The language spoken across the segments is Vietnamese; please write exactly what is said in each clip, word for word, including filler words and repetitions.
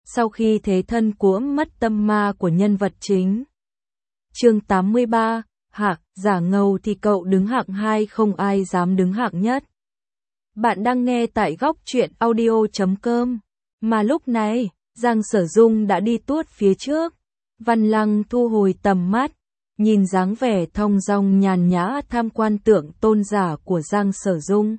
sau khi thế thân cuỗm mất tâm ma của nhân vật chính. Chương tám mươi ba, hạng giả ngầu thì cậu đứng hạng hai, không ai dám đứng hạng nhất. Bạn đang nghe tại góc truyện audio chấm com. Mà lúc này, Giang Sở Dung đã đi tuốt phía trước. Văn Lăng thu hồi tầm mắt, nhìn dáng vẻ thong dong nhàn nhã tham quan tượng tôn giả của Giang Sở Dung.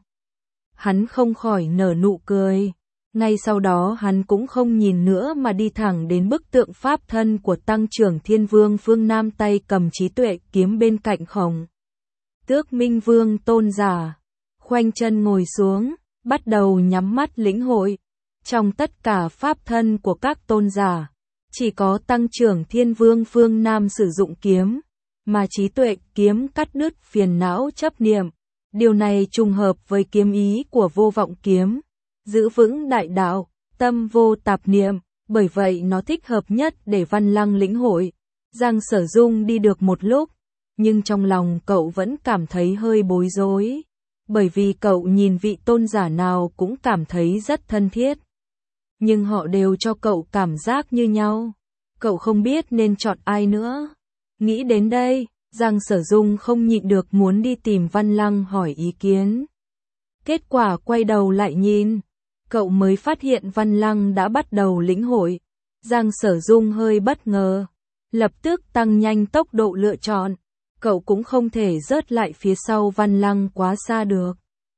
Hắn không khỏi nở nụ cười. Ngay sau đó hắn cũng không nhìn nữa mà đi thẳng đến bức tượng pháp thân của Tăng Trưởng Thiên Vương phương Nam, tay cầm trí tuệ kiếm bên cạnh Khổng Tước Minh Vương tôn giả. Khoanh chân ngồi xuống, bắt đầu nhắm mắt lĩnh hội. Trong tất cả pháp thân của các tôn giả, chỉ có Tăng Trưởng Thiên Vương phương Nam sử dụng kiếm, mà trí tuệ kiếm cắt đứt phiền não chấp niệm. Điều này trùng hợp với kiếm ý của vô vọng kiếm, giữ vững đại đạo, tâm vô tạp niệm, bởi vậy nó thích hợp nhất để Văn Lăng lĩnh hội. Giang Sở Dung đi được một lúc, nhưng trong lòng cậu vẫn cảm thấy hơi bối rối, bởi vì cậu nhìn vị tôn giả nào cũng cảm thấy rất thân thiết. Nhưng họ đều cho cậu cảm giác như nhau, cậu không biết nên chọn ai nữa. Nghĩ đến đây, Giang Sở Dung không nhịn được muốn đi tìm Văn Lăng hỏi ý kiến. Kết quả quay đầu lại nhìn, cậu mới phát hiện Văn Lăng đã bắt đầu lĩnh hội. Giang Sở Dung hơi bất ngờ, lập tức tăng nhanh tốc độ lựa chọn. Cậu cũng không thể rớt lại phía sau Văn Lăng quá xa được.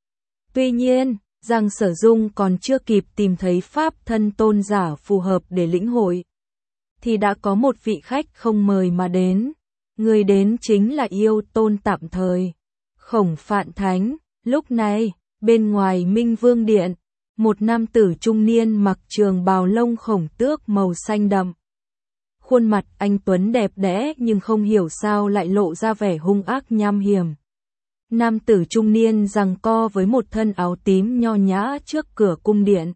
Tuy nhiên, Giang Sở Dung còn chưa kịp tìm thấy pháp thân tôn giả phù hợp để lĩnh hội, thì đã có một vị khách không mời mà đến. Người đến chính là yêu tôn tạm thời, Khổng Phạn Thánh. Lúc này, bên ngoài Minh Vương Điện, một nam tử trung niên mặc trường bào lông khổng tước màu xanh đậm. Khuôn mặt anh tuấn đẹp đẽ nhưng không hiểu sao lại lộ ra vẻ hung ác nham hiểm. Nam tử trung niên giằng co với một thân áo tím nho nhã trước cửa cung điện.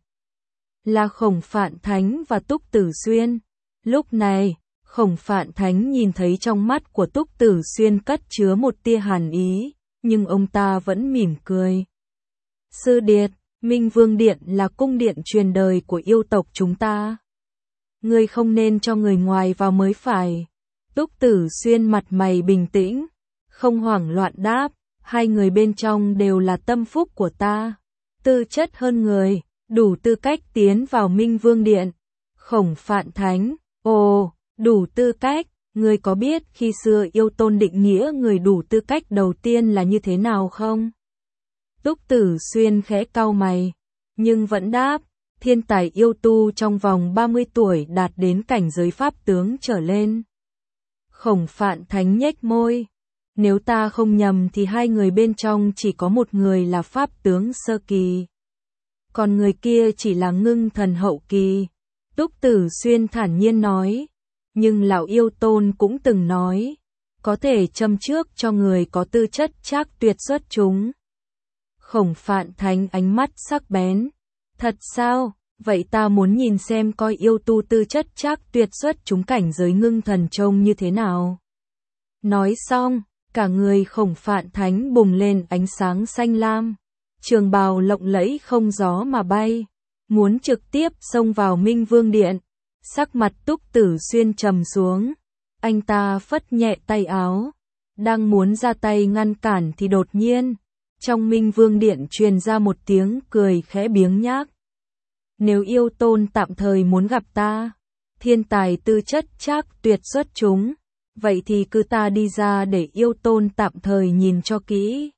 Là Khổng Phạn Thánh và Túc Tử Xuyên. Lúc này, Khổng Phạn Thánh nhìn thấy trong mắt của Túc Tử Xuyên cất chứa một tia hàn ý, nhưng ông ta vẫn mỉm cười. Sư điệt, Minh Vương Điện là cung điện truyền đời của yêu tộc chúng ta. Ngươi không nên cho người ngoài vào mới phải. Túc Tử Xuyên mặt mày bình tĩnh, không hoảng loạn đáp, hai người bên trong đều là tâm phúc của ta. Tư chất hơn người, đủ tư cách tiến vào Minh Vương Điện. Khổng Phạn Thánh, ồ, đủ tư cách, ngươi có biết khi xưa yêu tôn định nghĩa người đủ tư cách đầu tiên là như thế nào không? Túc Tử Xuyên khẽ cau mày, nhưng vẫn đáp, thiên tài yêu tu trong vòng ba mươi tuổi đạt đến cảnh giới pháp tướng trở lên. Khổng Phạn Thánh nhếch môi, nếu ta không nhầm thì hai người bên trong chỉ có một người là pháp tướng sơ kỳ, còn người kia chỉ là ngưng thần hậu kỳ. Túc Tử Xuyên thản nhiên nói, nhưng lão yêu tôn cũng từng nói, có thể châm trước cho người có tư chất trác tuyệt xuất chúng. Khổng Phạn Thánh ánh mắt sắc bén, thật sao, vậy ta muốn nhìn xem coi yêu tu tư chất trác tuyệt xuất chúng cảnh giới ngưng thần trông như thế nào. Nói xong, cả người Khổng Phạn Thánh bùng lên ánh sáng xanh lam, trường bào lộng lẫy không gió mà bay, muốn trực tiếp xông vào Minh Vương Điện. Sắc mặt Túc Tử Xuyên trầm xuống, anh ta phất nhẹ tay áo, đang muốn ra tay ngăn cản thì đột nhiên, trong Minh Vương Điện truyền ra một tiếng cười khẽ biếng nhác. Nếu yêu tôn tạm thời muốn gặp ta, thiên tài tư chất trác tuyệt xuất chúng, vậy thì cứ ta đi ra để yêu tôn tạm thời nhìn cho kỹ.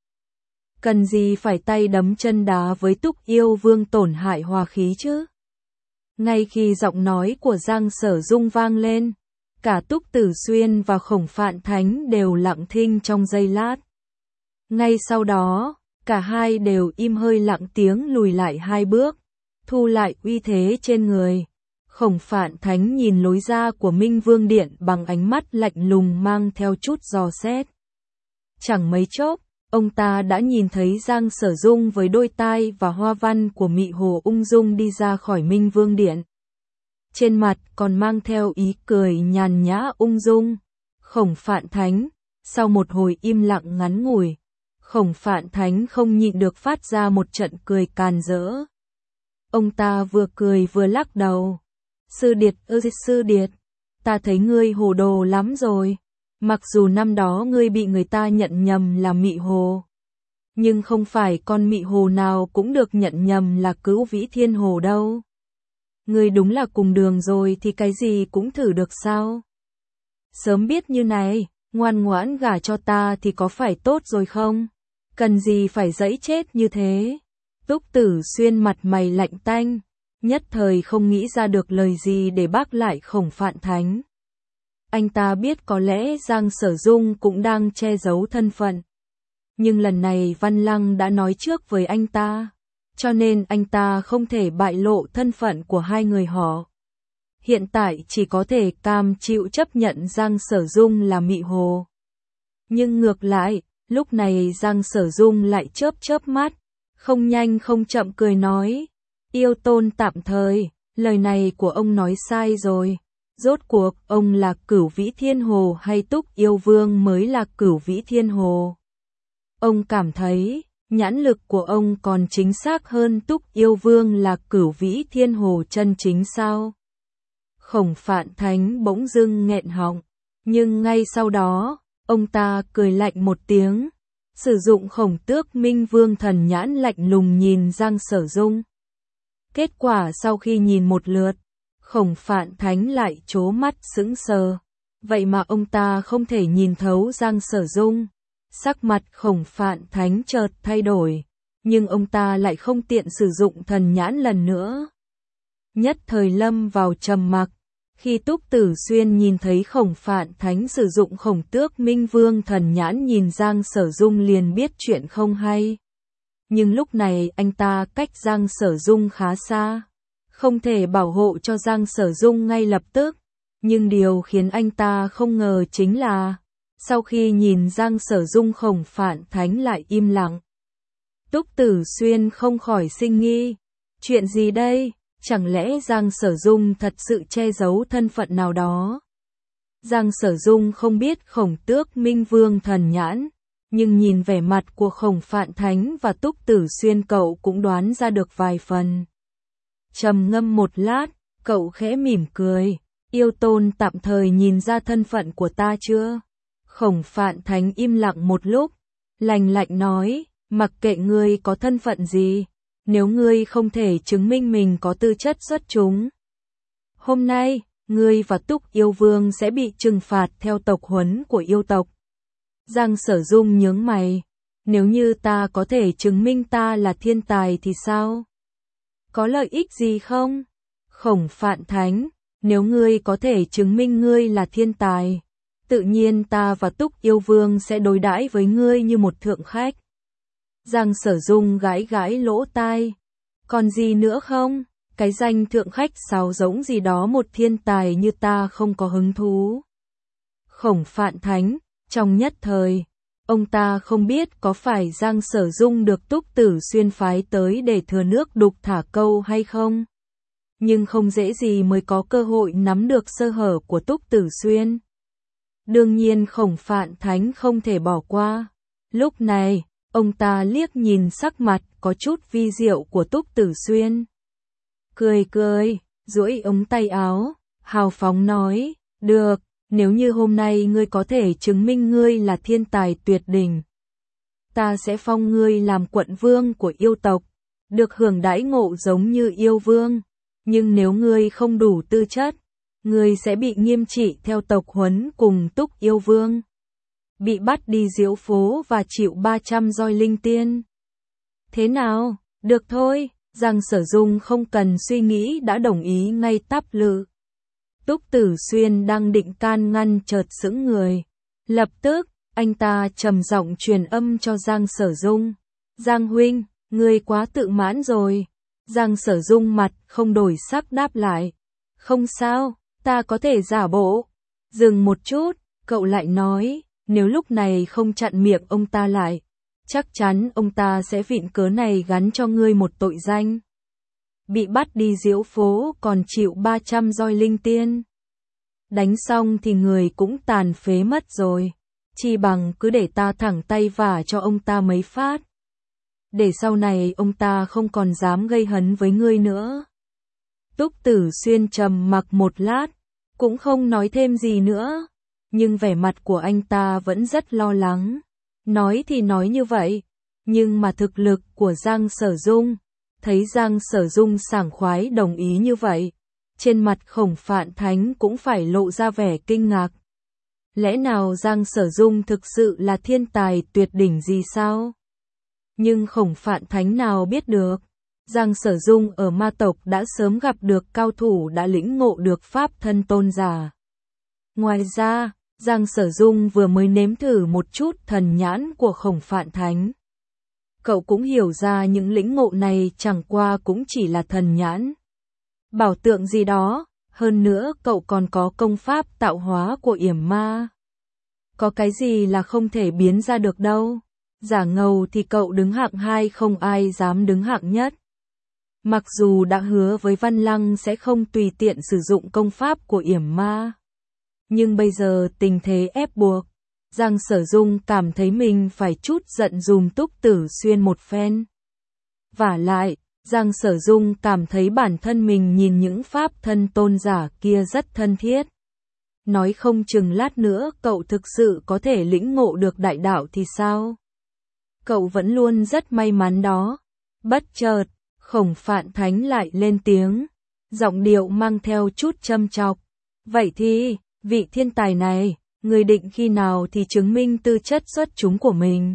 Cần gì phải tay đấm chân đá với Túc Yêu Vương tổn hại hòa khí chứ? Ngay khi giọng nói của Giang Sở Dung vang lên, cả Túc Tử Xuyên và Khổng Phạn Thánh đều lặng thinh trong giây lát. Ngay sau đó, cả hai đều im hơi lặng tiếng lùi lại hai bước, thu lại uy thế trên người. Khổng Phạn Thánh nhìn lối ra của Minh Vương Điện bằng ánh mắt lạnh lùng mang theo chút dò xét. Chẳng mấy chốc, ông ta đã nhìn thấy Giang Sở Dung với đôi tai và hoa văn của Mị Hồ ung dung đi ra khỏi Minh Vương Điện. Trên mặt còn mang theo ý cười nhàn nhã ung dung. Khổng Phạn Thánh, sau một hồi im lặng ngắn ngủi, Khổng Phạn Thánh không nhịn được phát ra một trận cười càn rỡ. Ông ta vừa cười vừa lắc đầu. Sư điệt ư sư điệt, ta thấy ngươi hồ đồ lắm rồi. Mặc dù năm đó ngươi bị người ta nhận nhầm là mị hồ, nhưng không phải con mị hồ nào cũng được nhận nhầm là Cửu Vĩ Thiên Hồ đâu. Ngươi đúng là cùng đường rồi thì cái gì cũng thử được sao? Sớm biết như này, ngoan ngoãn gả cho ta thì có phải tốt rồi không? Cần gì phải dẫy chết như thế? Túc Tử Xuyên mặt mày lạnh tanh, nhất thời không nghĩ ra được lời gì để bác lại Khổng Phạn Thánh. Anh ta biết có lẽ Giang Sở Dung cũng đang che giấu thân phận. Nhưng lần này Văn Lăng đã nói trước với anh ta, cho nên anh ta không thể bại lộ thân phận của hai người họ. Hiện tại chỉ có thể cam chịu chấp nhận Giang Sở Dung là mị hồ. Nhưng ngược lại, lúc này Giang Sở Dung lại chớp chớp mắt, không nhanh không chậm cười nói, yêu tôn tạm thời, lời này của ông nói sai rồi. Rốt cuộc ông là Cửu Vĩ Thiên Hồ hay Túc Yêu Vương mới là Cửu Vĩ Thiên Hồ? Ông cảm thấy nhãn lực của ông còn chính xác hơn Túc Yêu Vương là Cửu Vĩ Thiên Hồ chân chính sao? Khổng Phạn Thánh bỗng dưng nghẹn họng, nhưng ngay sau đó, ông ta cười lạnh một tiếng, sử dụng Khổng Tước Minh Vương thần nhãn lạnh lùng nhìn Giang Sở Dung. Kết quả sau khi nhìn một lượt, Khổng Phạn Thánh lại trố mắt sững sờ, vậy mà ông ta không thể nhìn thấu Giang Sở Dung. Sắc mặt Khổng Phạn Thánh chợt thay đổi, nhưng ông ta lại không tiện sử dụng thần nhãn lần nữa. Nhất thời lâm vào trầm mặc, khi Túc Tử Xuyên nhìn thấy Khổng Phạn Thánh sử dụng Khổng Tước Minh Vương thần nhãn nhìn Giang Sở Dung liền biết chuyện không hay. Nhưng lúc này anh ta cách Giang Sở Dung khá xa, không thể bảo hộ cho Giang Sở Dung ngay lập tức. Nhưng điều khiến anh ta không ngờ chính là, sau khi nhìn Giang Sở Dung Khổng Phạn Thánh lại im lặng. Túc Tử Xuyên không khỏi sinh nghi, chuyện gì đây, chẳng lẽ Giang Sở Dung thật sự che giấu thân phận nào đó? Giang Sở Dung không biết Khổng Tước Minh Vương thần nhãn, nhưng nhìn vẻ mặt của Khổng Phạn Thánh và Túc Tử Xuyên cậu cũng đoán ra được vài phần. Trầm ngâm một lát, cậu khẽ mỉm cười, yêu tôn tạm thời nhìn ra thân phận của ta chưa? Khổng Phạn Thánh im lặng một lúc, lạnh lạnh nói, mặc kệ ngươi có thân phận gì, nếu ngươi không thể chứng minh mình có tư chất xuất chúng. Hôm nay, ngươi và Túc Yêu Vương sẽ bị trừng phạt theo tộc huấn của yêu tộc. Giang Sở Dung nhướng mày, nếu như ta có thể chứng minh ta là thiên tài thì sao? Có lợi ích gì không? Khổng Phạn Thánh, nếu ngươi có thể chứng minh ngươi là thiên tài, tự nhiên ta và Túc Yêu Vương sẽ đối đãi với ngươi như một thượng khách. Giang Sở Dung gãi gãi lỗ tai, còn gì nữa không? Cái danh thượng khách sáo rỗng gì đó một thiên tài như ta không có hứng thú. Khổng Phạn Thánh, trong nhất thời, ông ta không biết có phải Giang Sở Dung được Túc Tử Xuyên phái tới để thừa nước đục thả câu hay không. Nhưng không dễ gì mới có cơ hội nắm được sơ hở của Túc Tử Xuyên. Đương nhiên Khổng Phạn Thánh không thể bỏ qua. Lúc này, ông ta liếc nhìn sắc mặt có chút vi diệu của Túc Tử Xuyên. Cười cười, duỗi ống tay áo, hào phóng nói, được, nếu như hôm nay ngươi có thể chứng minh ngươi là thiên tài tuyệt đỉnh, ta sẽ phong ngươi làm quận vương của yêu tộc, được hưởng đãi ngộ giống như yêu vương. Nhưng nếu ngươi không đủ tư chất, ngươi sẽ bị nghiêm trị theo tộc huấn cùng Túc Yêu Vương, bị bắt đi diễu phố và chịu ba trăm roi linh tiên. Thế nào? Được thôi, Giang Sở Dung không cần suy nghĩ đã đồng ý ngay tắp lự. Túc Tử Xuyên đang định can ngăn chợt sững người. Lập tức, anh ta trầm giọng truyền âm cho Giang Sở Dung. Giang huynh, ngươi quá tự mãn rồi. Giang Sở Dung mặt không đổi sắc đáp lại. Không sao, ta có thể giả bộ. Dừng một chút, cậu lại nói, nếu lúc này không chặn miệng ông ta lại, chắc chắn ông ta sẽ vịn cớ này gắn cho ngươi một tội danh. Bị bắt đi diễu phố còn chịu ba trăm roi linh tiên. Đánh xong thì người cũng tàn phế mất rồi. Chi bằng cứ để ta thẳng tay vả cho ông ta mấy phát. Để sau này ông ta không còn dám gây hấn với ngươi nữa. Túc Tử Xuyên trầm mặc một lát, cũng không nói thêm gì nữa, nhưng vẻ mặt của anh ta vẫn rất lo lắng. Nói thì nói như vậy, nhưng mà thực lực của Giang Sở Dung, thấy Giang Sở Dung sảng khoái đồng ý như vậy, trên mặt Khổng Phạn Thánh cũng phải lộ ra vẻ kinh ngạc. Lẽ nào Giang Sở Dung thực sự là thiên tài tuyệt đỉnh gì sao? Nhưng Khổng Phạn Thánh nào biết được, Giang Sở Dung ở ma tộc đã sớm gặp được cao thủ đã lĩnh ngộ được pháp thân tôn giả. Ngoài ra, Giang Sở Dung vừa mới nếm thử một chút thần nhãn của Khổng Phạn Thánh. Cậu cũng hiểu ra những lĩnh ngộ này chẳng qua cũng chỉ là thần nhãn. Bảo tượng gì đó, hơn nữa cậu còn có công pháp tạo hóa của yểm ma. Có cái gì là không thể biến ra được đâu. Giả ngầu thì cậu đứng hạng hai không ai dám đứng hạng nhất. Mặc dù đã hứa với Văn Lăng sẽ không tùy tiện sử dụng công pháp của yểm ma, nhưng bây giờ tình thế ép buộc, Giang Sở Dung cảm thấy mình phải chút giận dùm Túc Tử Xuyên một phen. Vả lại, Giang Sở Dung cảm thấy bản thân mình nhìn những pháp thân tôn giả kia rất thân thiết. Nói không chừng lát nữa cậu thực sự có thể lĩnh ngộ được đại đạo thì sao? Cậu vẫn luôn rất may mắn đó. Bất chợt, Khổng Phạn Thánh lại lên tiếng, giọng điệu mang theo chút châm chọc. Vậy thì, vị thiên tài này, người định khi nào thì chứng minh tư chất xuất chúng của mình?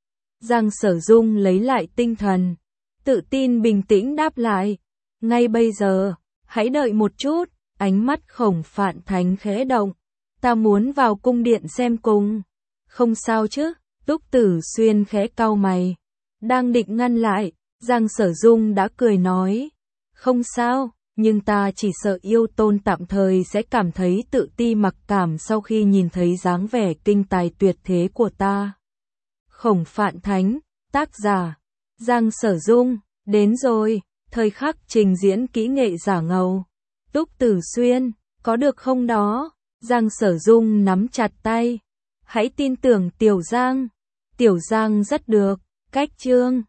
Giang Sở Dung lấy lại tinh thần, tự tin bình tĩnh đáp lại. Ngay bây giờ, hãy đợi một chút. Ánh mắt Khổng Phạn Thánh khẽ động. Ta muốn vào cung điện xem cùng. Không sao chứ? Túc Tử Xuyên khẽ cau mày. Đang định ngăn lại, Giang Sở Dung đã cười nói. Không sao, nhưng ta chỉ sợ yêu tôn tạm thời sẽ cảm thấy tự ti mặc cảm sau khi nhìn thấy dáng vẻ kinh tài tuyệt thế của ta. Khổng Phạn Thánh, tác giả, Giang Sở Dung, đến rồi, thời khắc trình diễn kỹ nghệ giả ngầu. Túc Tử Xuyên, có được không đó? Giang Sở Dung nắm chặt tay. Hãy tin tưởng Tiểu Giang. Tiểu Giang rất được. Cách chương